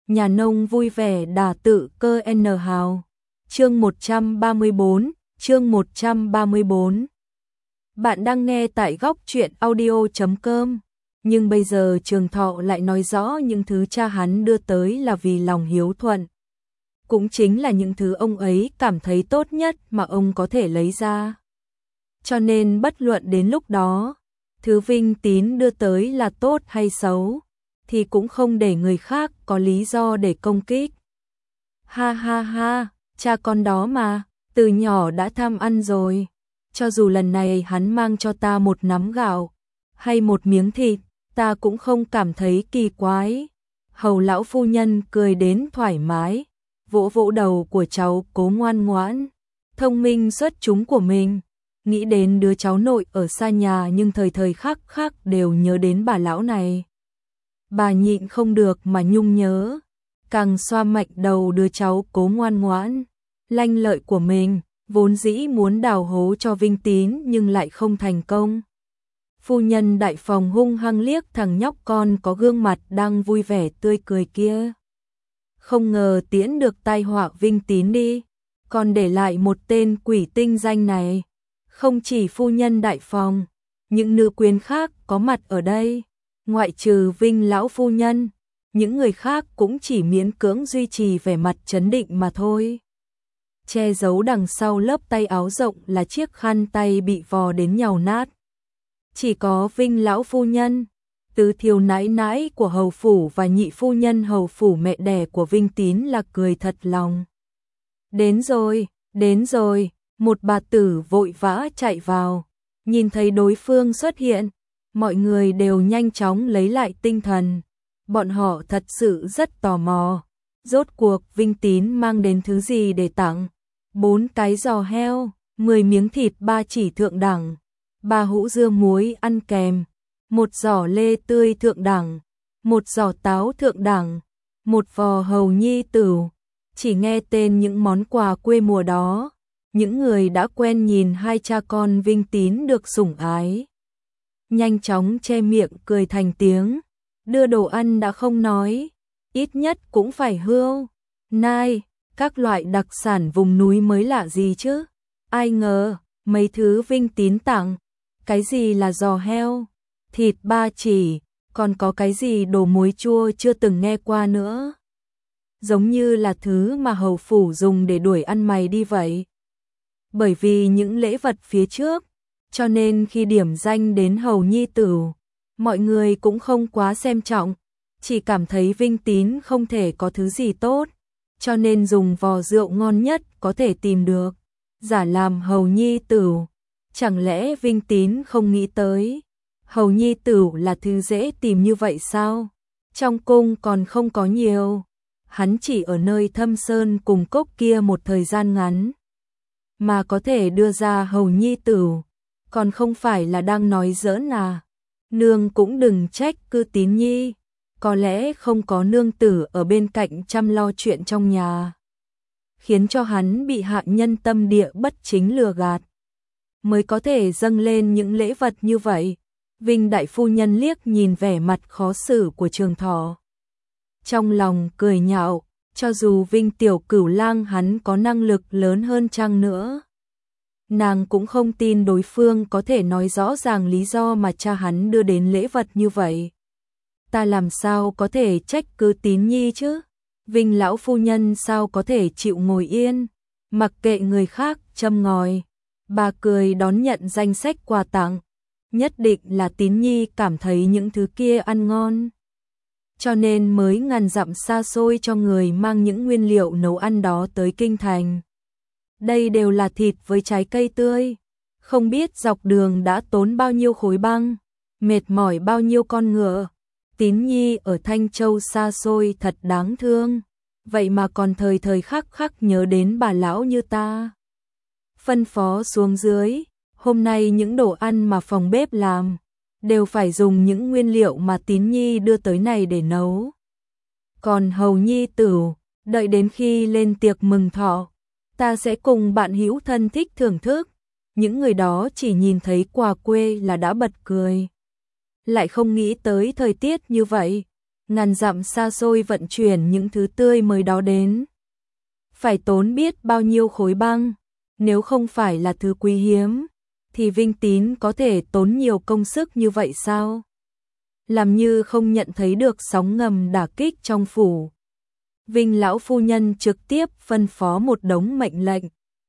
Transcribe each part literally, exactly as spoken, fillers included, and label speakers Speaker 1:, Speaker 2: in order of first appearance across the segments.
Speaker 1: nhà nông vui vẻ đả tự cơ N hào. Chương một trăm ba mươi bốn, chương một trăm ba mươi bốn. Bạn đang nghe tại góc truyện audio chấm com. Nhưng bây giờ Trường Thọ lại nói rõ những thứ cha hắn đưa tới là vì lòng hiếu thuận. Cũng chính là những thứ ông ấy cảm thấy tốt nhất mà ông có thể lấy ra. Cho nên bất luận đến lúc đó, thứ Vinh Tín đưa tới là tốt hay xấu, thì cũng không để người khác có lý do để công kích. Ha ha ha, cha con đó mà, từ nhỏ đã tham ăn rồi. Cho dù lần này hắn mang cho ta một nắm gạo, hay một miếng thịt, ta cũng không cảm thấy kỳ quái. Hầu lão phu nhân cười đến thoải mái, vỗ vỗ đầu của cháu Cố ngoan ngoãn, thông minh xuất chúng của mình. Nghĩ đến đứa cháu nội ở xa nhà nhưng thời thời khắc khắc đều nhớ đến bà lão này. Bà nhịn không được mà nhung nhớ, càng xoa mạnh đầu đứa cháu Cố ngoan ngoãn, lanh lợi của mình, vốn dĩ muốn đào hố cho Vinh Tín nhưng lại không thành công. Phu nhân đại phòng hung hăng liếc thằng nhóc con có gương mặt đang vui vẻ tươi cười kia. Không ngờ tiễn được tai họa Vinh Tín đi, còn để lại một tên quỷ tinh danh này. Không chỉ phu nhân đại phòng, những nữ quyến khác có mặt ở đây, ngoại trừ Vinh lão phu nhân, những người khác cũng chỉ miễn cưỡng duy trì vẻ mặt trấn định mà thôi. Che giấu đằng sau lớp tay áo rộng là chiếc khăn tay bị vò đến nhàu nát. Chỉ có Vinh lão phu nhân, Tứ Thiều nãi nãi của hầu phủ và nhị phu nhân hầu phủ mẹ đẻ của Vinh Tín là cười thật lòng. Đến rồi, đến rồi, một bà tử vội vã chạy vào, nhìn thấy đối phương xuất hiện, mọi người đều nhanh chóng lấy lại tinh thần. Bọn họ thật sự rất tò mò, rốt cuộc Vinh Tín mang đến thứ gì để tặng. Bốn cái giò heo, mười miếng thịt ba chỉ thượng đẳng, ba hũ dưa muối ăn kèm, một giỏ lê tươi thượng đẳng, một giỏ táo thượng đẳng, một vò hầu nhi tửu. Chỉ nghe tên những món quà quê mùa đó, những người đã quen nhìn hai cha con Vinh Tín được sủng ái nhanh chóng che miệng cười thành tiếng. Đưa đồ ăn đã không nói, ít nhất cũng phải hươu, nai, các loại đặc sản vùng núi mới lạ gì chứ. Ai ngờ, mấy thứ Vinh Tín tặng, cái gì là giò heo, thịt ba chỉ, còn có cái gì đồ muối chua chưa từng nghe qua nữa. Giống như là thứ mà hầu phủ dùng để đuổi ăn mày đi vậy. Bởi vì những lễ vật phía trước, cho nên khi điểm danh đến hầu nhi tửu, mọi người cũng không quá xem trọng, chỉ cảm thấy Vinh Tín không thể có thứ gì tốt, cho nên dùng vò rượu ngon nhất có thể tìm được, giả làm hầu nhi tửu. Chẳng lẽ Vinh Tín không nghĩ tới, hầu nhi tửu là thứ dễ tìm như vậy sao? Trong cung còn không có nhiều, hắn chỉ ở nơi thâm sơn cùng cốc kia một thời gian ngắn, mà có thể đưa ra hầu nhi tửu, còn không phải là đang nói giỡn à? Nương cũng đừng trách Cư Tín nhi, có lẽ không có nương tử ở bên cạnh chăm lo chuyện trong nhà, khiến cho hắn bị hạ nhân tâm địa bất chính lừa gạt, mới có thể dâng lên những lễ vật như vậy. Vinh đại phu nhân liếc nhìn vẻ mặt khó xử của Trường Thọ, trong lòng cười nhạo, cho dù Vinh tiểu cửu lang hắn có năng lực lớn hơn chăng nữa, nàng cũng không tin đối phương có thể nói rõ ràng lý do mà cha hắn đưa đến lễ vật như vậy. Ta làm sao có thể trách Cư Tín nhi chứ? Vinh lão phu nhân sao có thể chịu ngồi yên, mặc kệ người khác châm ngòi. Bà cười đón nhận danh sách quà tặng, nhất định là Tín nhi cảm thấy những thứ kia ăn ngon, cho nên mới ngàn dặm xa xôi cho người mang những nguyên liệu nấu ăn đó tới kinh thành. Đây đều là thịt với trái cây tươi, không biết dọc đường đã tốn bao nhiêu khối băng, mệt mỏi bao nhiêu con ngựa. Tín nhi ở Thanh Châu xa xôi thật đáng thương, vậy mà còn thời thời khắc khắc nhớ đến bà lão như ta. Phân phó xuống dưới, hôm nay những đồ ăn mà phòng bếp làm, đều phải dùng những nguyên liệu mà Tín nhi đưa tới này để nấu. Còn hầu nhi tửu, đợi đến khi lên tiệc mừng thọ, ta sẽ cùng bạn hữu thân thích thưởng thức. Những người đó chỉ nhìn thấy quà quê là đã bật cười, lại không nghĩ tới thời tiết như vậy, ngàn dặm xa xôi vận chuyển những thứ tươi mới đó đến. Phải tốn biết bao nhiêu khối băng, nếu không phải là thứ quý hiếm, thì Vinh Tín có thể tốn nhiều công sức như vậy sao? Làm như không nhận thấy được sóng ngầm đả kích trong phủ. Vinh lão phu nhân trực tiếp phân phó một đống mệnh lệnh.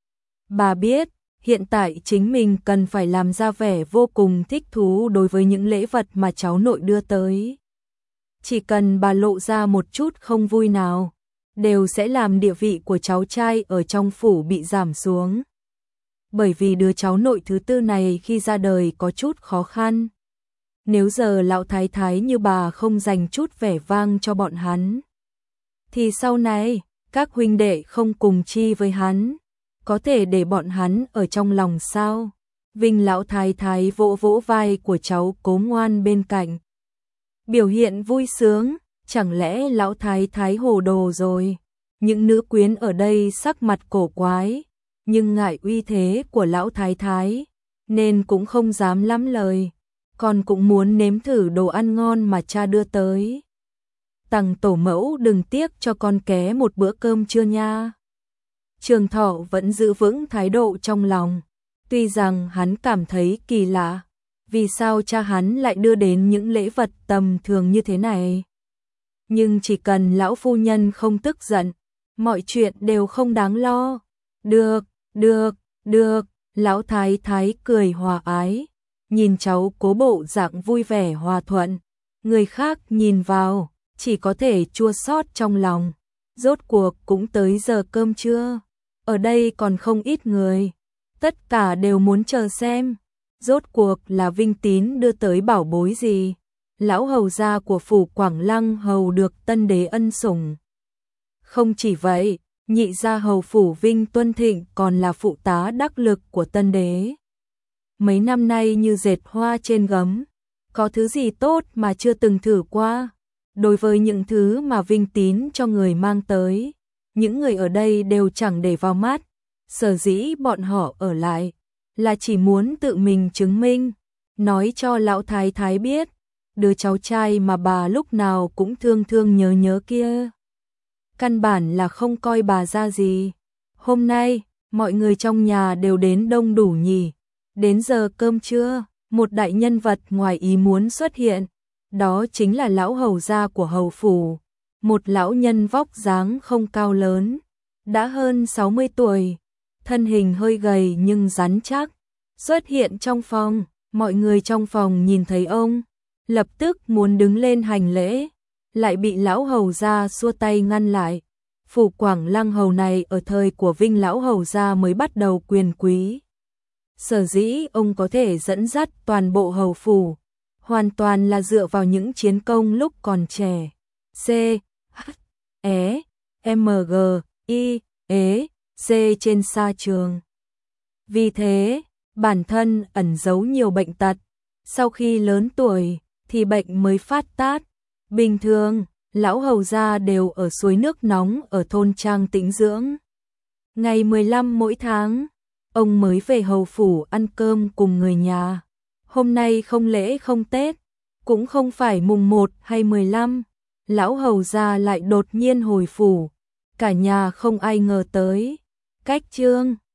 Speaker 1: Bà biết, hiện tại chính mình cần phải làm ra vẻ vô cùng thích thú đối với những lễ vật mà cháu nội đưa tới. Chỉ cần bà lộ ra một chút không vui nào, đều sẽ làm địa vị của cháu trai ở trong phủ bị giảm xuống. Bởi vì đứa cháu nội thứ tư này khi ra đời có chút khó khăn. Nếu giờ lão thái thái như bà không dành chút vẻ vang cho bọn hắn, thì sau này, các huynh đệ không cùng chi với hắn, có thể để bọn hắn ở trong lòng sao? Vinh lão thái thái vỗ vỗ vai của cháu Cố Ngoan bên cạnh. Biểu hiện vui sướng, chẳng lẽ lão thái thái hồ đồ rồi? Những nữ quyến ở đây sắc mặt cổ quái, nhưng ngại uy thế của lão thái thái, nên cũng không dám lắm lời, còn cũng muốn nếm thử đồ ăn ngon mà cha đưa tới. Tằng tổ mẫu đừng tiếc cho con ké một bữa cơm trưa nha. Trường Thọ vẫn giữ vững thái độ trong lòng, tuy rằng hắn cảm thấy kỳ lạ, vì sao cha hắn lại đưa đến những lễ vật tầm thường như thế này. Nhưng chỉ cần lão phu nhân không tức giận, mọi chuyện đều không đáng lo. Được, được, được, lão thái thái cười hòa ái, nhìn cháu Cố bộ dạng vui vẻ hòa thuận, người khác nhìn vào, chỉ có thể chua xót trong lòng. Rốt cuộc cũng tới giờ cơm trưa, ở đây còn không ít người, tất cả đều muốn chờ xem, rốt cuộc là Vinh Tín đưa tới bảo bối gì. Lão hầu gia của phủ Quảng Lăng hầu được tân đế ân sủng. Không chỉ vậy, nhị gia hầu phủ Vinh Tuân Thịnh còn là phụ tá đắc lực của tân đế. Mấy năm nay như dệt hoa trên gấm, có thứ gì tốt mà chưa từng thử qua. Đối với những thứ mà Vinh Tín cho người mang tới, những người ở đây đều chẳng để vào mắt. Sở dĩ bọn họ ở lại là chỉ muốn tự mình chứng minh, nói cho lão thái thái biết, đứa cháu trai mà bà lúc nào cũng thương thương nhớ nhớ kia, căn bản là không coi bà ra gì. Hôm nay, mọi người trong nhà đều đến đông đủ nhỉ. Đến giờ cơm trưa, một đại nhân vật ngoài ý muốn xuất hiện, đó chính là lão hầu gia của hầu phủ, một lão nhân vóc dáng không cao lớn, đã hơn sáu mươi tuổi, thân hình hơi gầy nhưng rắn chắc, xuất hiện trong phòng. Mọi người trong phòng nhìn thấy ông, lập tức muốn đứng lên hành lễ, lại bị lão hầu gia xua tay ngăn lại. Phủ Quảng Lăng hầu này ở thời của Vinh lão hầu gia mới bắt đầu quyền quý. Sở dĩ ông có thể dẫn dắt toàn bộ hầu phủ, hoàn toàn là dựa vào những chiến công lúc còn trẻ. C, H, E, M, G, I, E, C trên sa trường. Vì thế, bản thân ẩn giấu nhiều bệnh tật, sau khi lớn tuổi thì bệnh mới phát tát. Bình thường, lão hầu gia đều ở suối nước nóng ở thôn trang tĩnh dưỡng. Ngày mười lăm mỗi tháng, ông mới về hầu phủ ăn cơm cùng người nhà. Hôm nay không lễ không Tết, cũng không phải mùng một hay mười lăm, lão hầu gia lại đột nhiên hồi phủ, cả nhà không ai ngờ tới. Cách trương